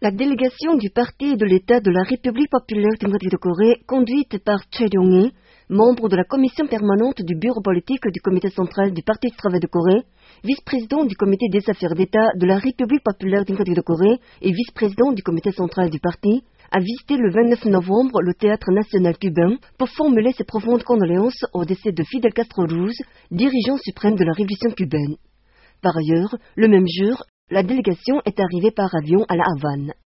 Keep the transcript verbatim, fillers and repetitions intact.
La délégation du Parti et de l'État de la République populaire démocratique de Corée, conduite par Choi Ryong-hee, membre de la commission permanente du bureau politique du comité central du Parti du travail de Corée, vice-président du comité des affaires d'État de la République populaire démocratique de Corée et vice-président du comité central du parti, a visité le vingt-neuf novembre le théâtre national cubain pour formuler ses profondes condoléances au décès de Fidel Castro Ruz, dirigeant suprême de la révolution cubaine. Par ailleurs, le même jour, la délégation est arrivée par avion à La Havane.